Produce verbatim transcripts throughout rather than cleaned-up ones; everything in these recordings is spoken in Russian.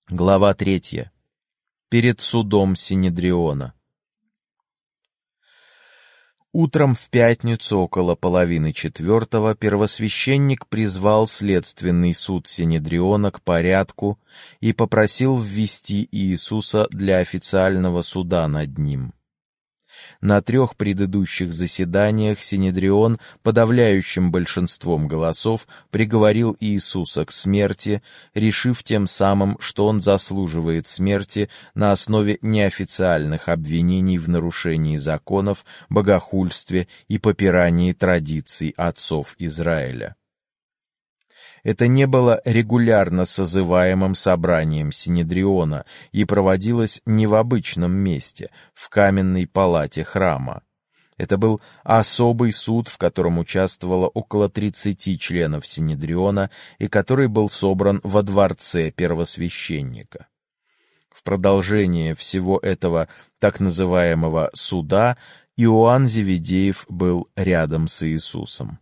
Глава третья. Перед судом Синедриона. Утром в пятницу около половины четвертого первосвященник призвал следственный суд Синедриона к порядку и попросил ввести Иисуса для официального суда над ним. На трех предыдущих заседаниях Синедрион подавляющим большинством голосов приговорил Иисуса к смерти, решив тем самым, что он заслуживает смерти на основе неофициальных обвинений в нарушении законов, богохульстве и попирании традиций отцов Израиля. Это не было регулярно созываемым собранием Синедриона и проводилось не в обычном месте, в каменной палате храма. Это был особый суд, в котором участвовало около тридцати членов Синедриона и который был собран во дворце первосвященника. В продолжение всего этого так называемого суда Иоанн Зеведеев был рядом с Иисусом.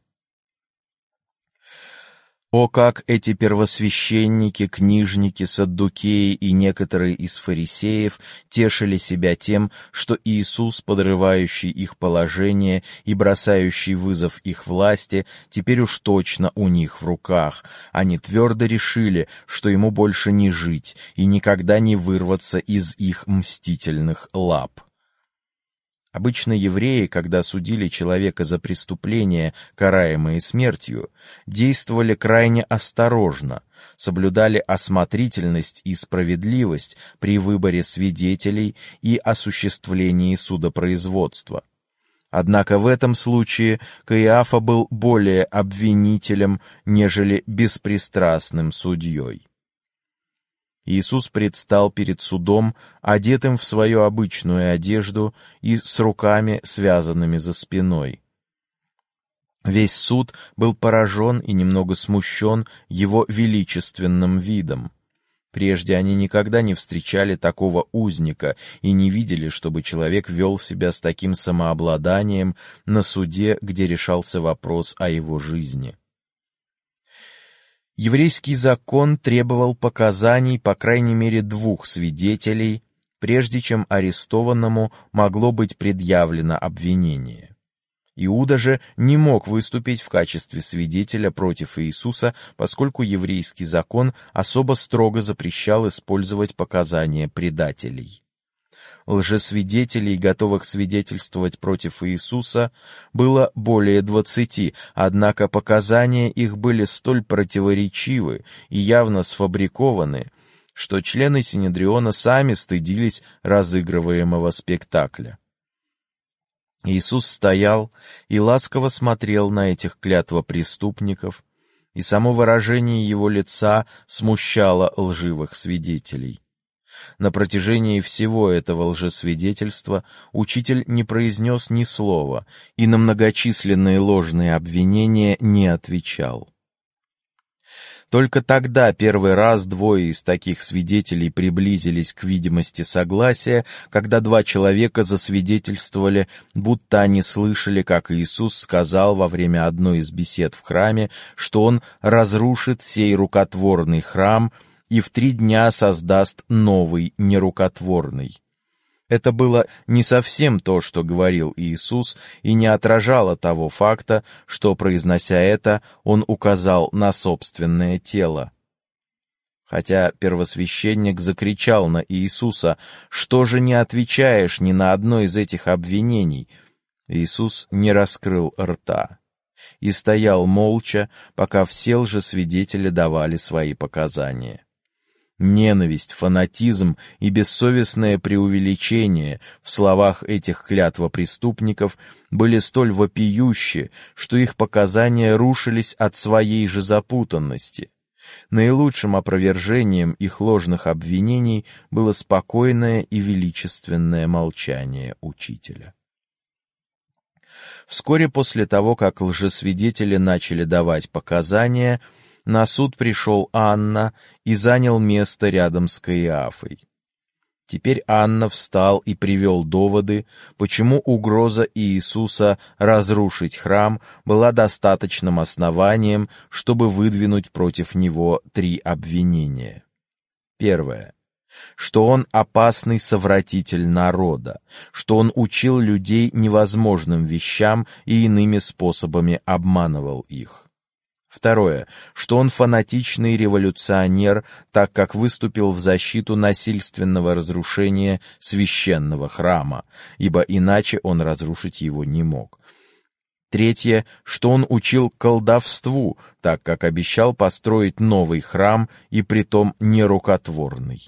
О, как эти первосвященники, книжники, саддукеи и некоторые из фарисеев тешили себя тем, что Иисус, подрывающий их положение и бросающий вызов их власти, теперь уж точно у них в руках. Они твердо решили, что ему больше не жить и никогда не вырваться из их мстительных лап. Обычно евреи, когда судили человека за преступления, караемые смертью, действовали крайне осторожно, соблюдали осмотрительность и справедливость при выборе свидетелей и осуществлении судопроизводства. Однако в этом случае Каиафа был более обвинителем, нежели беспристрастным судьей. Иисус предстал перед судом, одетым в свою обычную одежду и с руками, связанными за спиной. Весь суд был поражен и немного смущен его величественным видом. Прежде они никогда не встречали такого узника и не видели, чтобы человек вел себя с таким самообладанием на суде, где решался вопрос о его жизни. Еврейский закон требовал показаний по крайней мере двух свидетелей, прежде чем арестованному могло быть предъявлено обвинение. Иуда же не мог выступить в качестве свидетеля против Иисуса, поскольку еврейский закон особо строго запрещал использовать показания предателей. Лжесвидетелей, готовых свидетельствовать против Иисуса, было более двадцати, однако показания их были столь противоречивы и явно сфабрикованы, что члены Синедриона сами стыдились разыгрываемого спектакля. Иисус стоял и ласково смотрел на этих клятвопреступников, и само выражение его лица смущало лживых свидетелей. На протяжении всего этого лжесвидетельства учитель не произнес ни слова и на многочисленные ложные обвинения не отвечал. Только тогда первый раз двое из таких свидетелей приблизились к видимости согласия, когда два человека засвидетельствовали, будто они слышали, как Иисус сказал во время одной из бесед в храме, что Он разрушит сей рукотворный храм и в три дня создаст новый нерукотворный. Это было не совсем то, что говорил Иисус, и не отражало того факта, что, произнося это, Он указал на собственное тело. Хотя первосвященник закричал на Иисуса: «Что же не отвечаешь ни на одно из этих обвинений?» Иисус не раскрыл рта и стоял молча, пока все лжесвидетели давали свои показания. Ненависть, фанатизм и бессовестное преувеличение в словах этих клятвопреступников были столь вопиющи, что их показания рушились от своей же запутанности. Наилучшим опровержением их ложных обвинений было спокойное и величественное молчание учителя. Вскоре после того, как лжесвидетели начали давать показания, на суд пришел Анна и занял место рядом с Каиафой. Теперь Анна встал и привел доводы, почему угроза Иисуса разрушить храм была достаточным основанием, чтобы выдвинуть против него три обвинения. Первое. Что он опасный совратитель народа, что он учил людей невозможным вещам и иными способами обманывал их. Второе, что он фанатичный революционер, так как выступил в защиту насильственного разрушения священного храма, ибо иначе он разрушить его не мог. Третье, что он учил колдовству, так как обещал построить новый храм, и притом нерукотворный.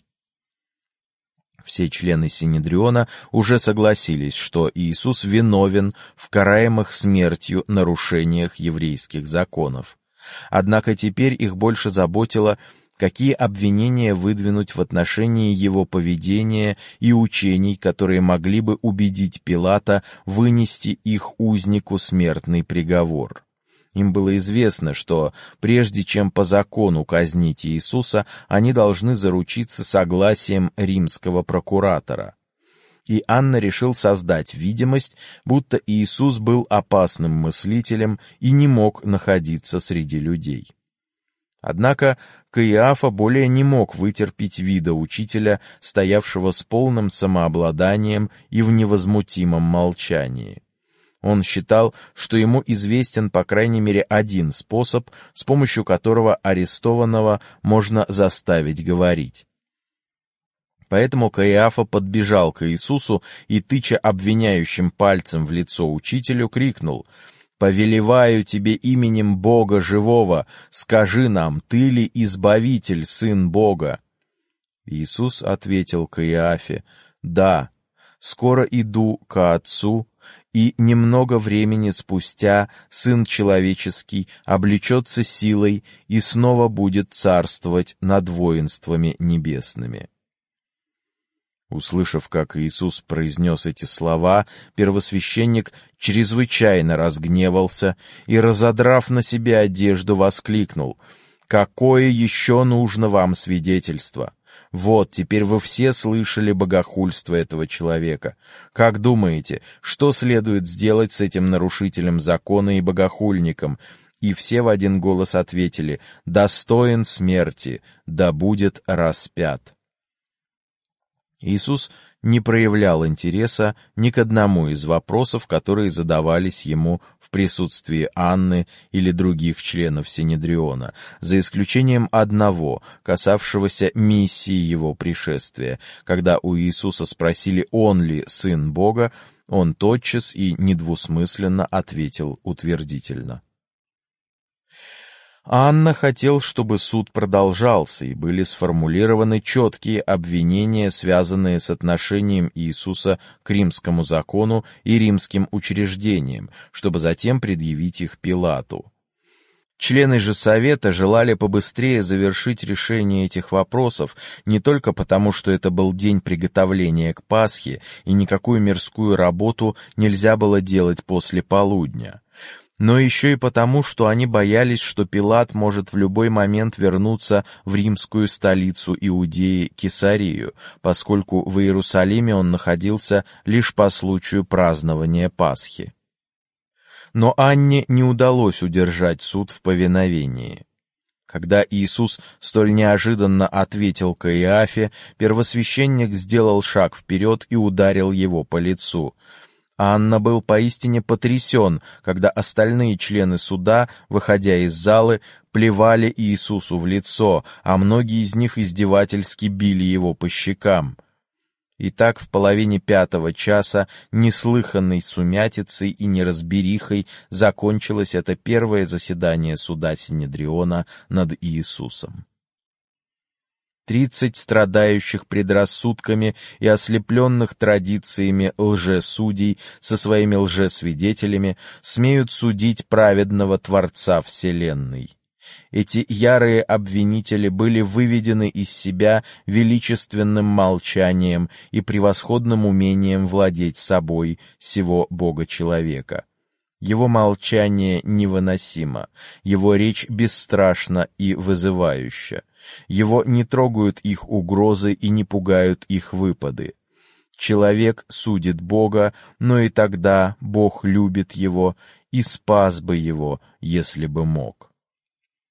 Все члены Синедриона уже согласились, что Иисус виновен в караемых смертью нарушениях еврейских законов. Однако теперь их больше заботило, какие обвинения выдвинуть в отношении его поведения и учений, которые могли бы убедить Пилата вынести их узнику смертный приговор. Им было известно, что прежде чем по закону казнить Иисуса, они должны заручиться согласием римского прокуратора. И Анна решил создать видимость, будто Иисус был опасным мыслителем и не мог находиться среди людей. Однако Каиафа более не мог вытерпеть вида учителя, стоявшего с полным самообладанием и в невозмутимом молчании. Он считал, что ему известен по крайней мере один способ, с помощью которого арестованного можно заставить говорить. Поэтому Каиафа подбежал к Иисусу и, тыча обвиняющим пальцем в лицо учителю, крикнул: «Повелеваю тебе именем Бога живого, скажи нам, ты ли Избавитель, Сын Бога?» Иисус ответил Каиафе: «Да, скоро иду ко Отцу, и немного времени спустя Сын Человеческий облечется силой и снова будет царствовать над воинствами небесными». Услышав, как Иисус произнес эти слова, первосвященник чрезвычайно разгневался и, разодрав на себе одежду, воскликнул: «Какое еще нужно вам свидетельство? Вот, теперь вы все слышали богохульство этого человека. Как думаете, что следует сделать с этим нарушителем закона и богохульником?» И все в один голос ответили: «Достоин смерти, да будет распят». Иисус не проявлял интереса ни к одному из вопросов, которые задавались ему в присутствии Анны или других членов Синедриона, за исключением одного, касавшегося миссии его пришествия. Когда у Иисуса спросили, он ли Сын Бога, он тотчас и недвусмысленно ответил утвердительно. Анна хотел, чтобы суд продолжался, и были сформулированы четкие обвинения, связанные с отношением Иисуса к римскому закону и римским учреждениям, чтобы затем предъявить их Пилату. Члены же Совета желали побыстрее завершить решение этих вопросов, не только потому, что это был день приготовления к Пасхе, и никакую мирскую работу нельзя было делать после полудня, но еще и потому, что они боялись, что Пилат может в любой момент вернуться в римскую столицу Иудеи Кесарию, поскольку в Иерусалиме он находился лишь по случаю празднования Пасхи. Но Анне не удалось удержать суд в повиновении. Когда Иисус столь неожиданно ответил Каиафе, первосвященник сделал шаг вперед и ударил его по лицу. Анна был поистине потрясен, когда остальные члены суда, выходя из залы, плевали Иисусу в лицо, а многие из них издевательски били его по щекам. И так в половине пятого часа неслыханной сумятицей и неразберихой закончилось это первое заседание суда Синедриона над Иисусом. Тридцать страдающих предрассудками и ослепленных традициями лжесудей со своими лжесвидетелями смеют судить праведного Творца Вселенной. Эти ярые обвинители были выведены из себя величественным молчанием и превосходным умением владеть собой сего Бога-человека. Его молчание невыносимо, его речь бесстрашна и вызывающа. Его не трогают их угрозы и не пугают их выпады. Человек судит Бога, но и тогда Бог любит его и спас бы его, если бы мог.